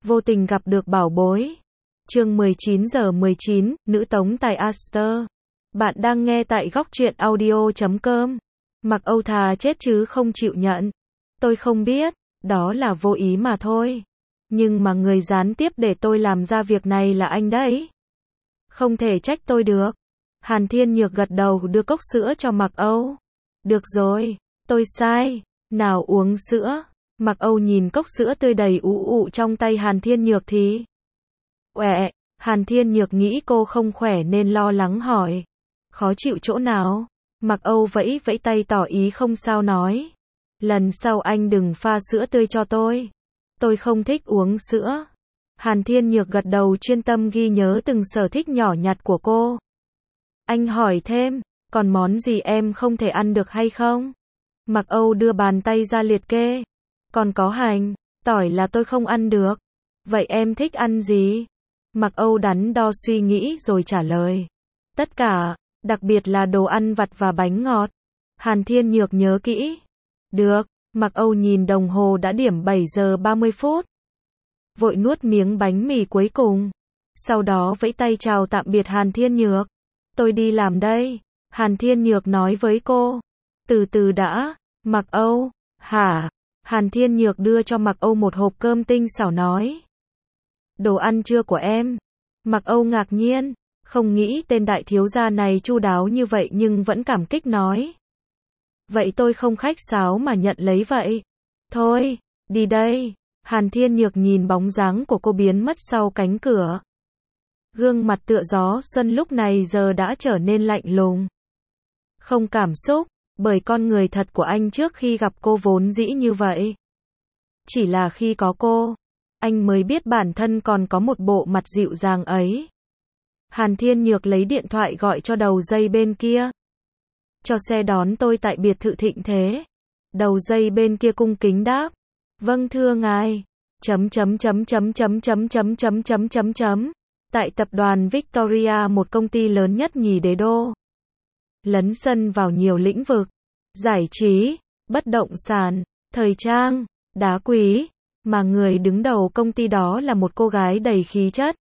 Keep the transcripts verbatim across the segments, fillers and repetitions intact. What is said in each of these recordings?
Vô tình gặp được bảo bối. Chương mười chín giờ mười chín, nữ tống tài Aster. Bạn đang nghe tại góc truyện audio chấm com. Mặc Âu thà chết chứ không chịu nhận. Tôi không biết, đó là vô ý mà thôi. Nhưng mà người gián tiếp để tôi làm ra việc này là anh đấy. Không thể trách tôi được. Hàn Thiên Nhược gật đầu đưa cốc sữa cho Mặc Âu. Được rồi, tôi sai. Nào uống sữa. Mặc Âu nhìn cốc sữa tươi đầy ụ ụ trong tay Hàn Thiên Nhược thì uệ, Hàn Thiên Nhược nghĩ cô không khỏe nên lo lắng hỏi. Khó chịu chỗ nào? Mặc Âu vẫy vẫy tay tỏ ý không sao nói. Lần sau anh đừng pha sữa tươi cho tôi. Tôi không thích uống sữa. Hàn Thiên Nhược gật đầu chuyên tâm ghi nhớ từng sở thích nhỏ nhặt của cô. Anh hỏi thêm, còn món gì em không thể ăn được hay không? Mặc Âu đưa bàn tay ra liệt kê. Còn có hành, tỏi là tôi không ăn được. Vậy em thích ăn gì? Mặc Âu đắn đo suy nghĩ rồi trả lời. Tất cả, đặc biệt là đồ ăn vặt và bánh ngọt. Hàn Thiên Nhược nhớ kỹ. Được, Mặc Âu nhìn đồng hồ đã điểm bảy giờ ba mươi phút. Vội nuốt miếng bánh mì cuối cùng. Sau đó vẫy tay chào tạm biệt Hàn Thiên Nhược. Tôi đi làm đây. Hàn Thiên Nhược nói với cô. Từ từ đã, Mặc Âu. Hả? Hàn Thiên Nhược đưa cho Mặc Âu một hộp cơm tinh xảo nói. Đồ ăn trưa của em. Mặc Âu ngạc nhiên, không nghĩ tên đại thiếu gia này chu đáo như vậy nhưng vẫn cảm kích nói. Vậy tôi không khách sáo mà nhận lấy vậy. Thôi, đi đây. Hàn Thiên Nhược nhìn bóng dáng của cô biến mất sau cánh cửa. Gương mặt tựa gió xuân lúc này giờ đã trở nên lạnh lùng. Không cảm xúc, bởi con người thật của anh trước khi gặp cô vốn dĩ như vậy. Chỉ là khi có cô, anh mới biết bản thân còn có một bộ mặt dịu dàng ấy. Hàn Thiên Nhược lấy điện thoại gọi cho đầu dây bên kia. Cho xe đón tôi tại biệt thự Thịnh Thế. Đầu dây bên kia cung kính đáp. Vâng thưa ngài. Chấm chấm chấm chấm chấm chấm chấm chấm chấm chấm chấm. Tại tập đoàn Victoria, một công ty lớn nhất nhì đế đô. Lấn sân vào nhiều lĩnh vực. Giải trí, bất động sản, thời trang, đá quý. Mà người đứng đầu công ty đó là một cô gái đầy khí chất.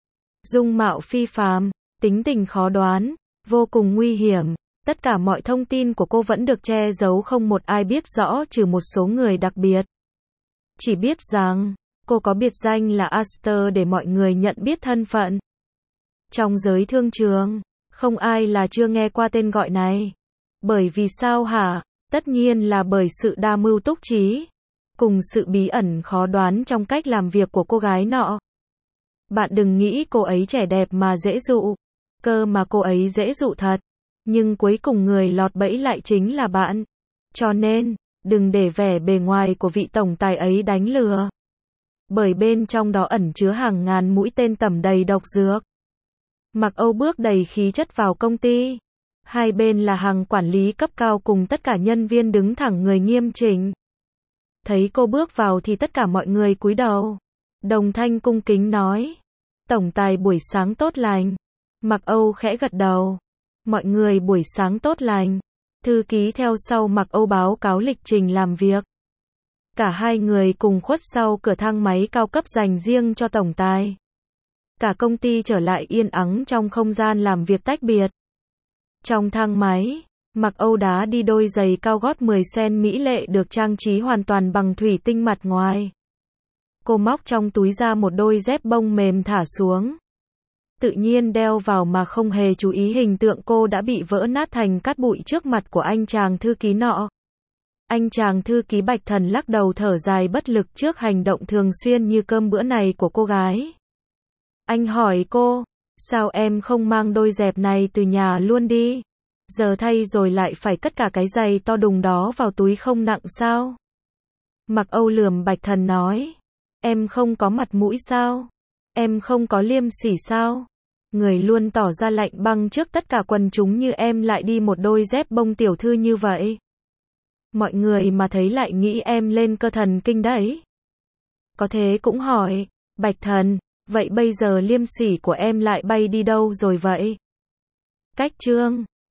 Dung mạo phi phàm, tính tình khó đoán, vô cùng nguy hiểm. Tất cả mọi thông tin của cô vẫn được che giấu, không một ai biết rõ trừ một số người đặc biệt. Chỉ biết rằng, cô có biệt danh là Aster để mọi người nhận biết thân phận. Trong giới thương trường, không ai là chưa nghe qua tên gọi này. Bởi vì sao hả? Tất nhiên là bởi sự đa mưu túc trí, cùng sự bí ẩn khó đoán trong cách làm việc của cô gái nọ. Bạn đừng nghĩ cô ấy trẻ đẹp mà dễ dụ. Cơ mà cô ấy dễ dụ thật. Nhưng cuối cùng người lọt bẫy lại chính là bạn. Cho nên, đừng để vẻ bề ngoài của vị tổng tài ấy đánh lừa. Bởi bên trong đó ẩn chứa hàng ngàn mũi tên tẩm đầy độc dược. Mặc Âu bước đầy khí chất vào công ty. Hai bên là hàng quản lý cấp cao cùng tất cả nhân viên đứng thẳng người nghiêm chỉnh. Thấy cô bước vào thì tất cả mọi người cúi đầu. Đồng thanh cung kính nói. Tổng tài buổi sáng tốt lành. Mặc Âu khẽ gật đầu. Mọi người buổi sáng tốt lành. Thư ký theo sau Mặc Âu báo cáo lịch trình làm việc. Cả hai người cùng khuất sau cửa thang máy cao cấp dành riêng cho tổng tài. Cả công ty trở lại yên ắng trong không gian làm việc tách biệt. Trong thang máy, Mặc Âu đá đi đôi giày cao gót mười xăng-ti-mét mỹ lệ được trang trí hoàn toàn bằng thủy tinh mặt ngoài. Cô móc trong túi ra một đôi dép bông mềm thả xuống. Tự nhiên đeo vào mà không hề chú ý hình tượng cô đã bị vỡ nát thành cát bụi trước mặt của anh chàng thư ký nọ. Anh chàng thư ký Bạch Thần lắc đầu thở dài bất lực trước hành động thường xuyên như cơm bữa này của cô gái. Anh hỏi cô, sao em không mang đôi dép này từ nhà luôn đi? Giờ thay rồi lại phải cất cả cái giày to đùng đó vào túi không nặng sao? Mặc Âu lườm Bạch Thần nói, em không có mặt mũi sao? Em không có liêm sỉ sao? Người luôn tỏ ra lạnh băng trước tất cả quần chúng như em lại đi một đôi dép bông tiểu thư như vậy. Mọi người mà thấy lại nghĩ em lên cơ thần kinh đấy. Có thế cũng hỏi, Bạch Thần, vậy bây giờ liêm sỉ của em lại bay đi đâu rồi vậy? Cách chương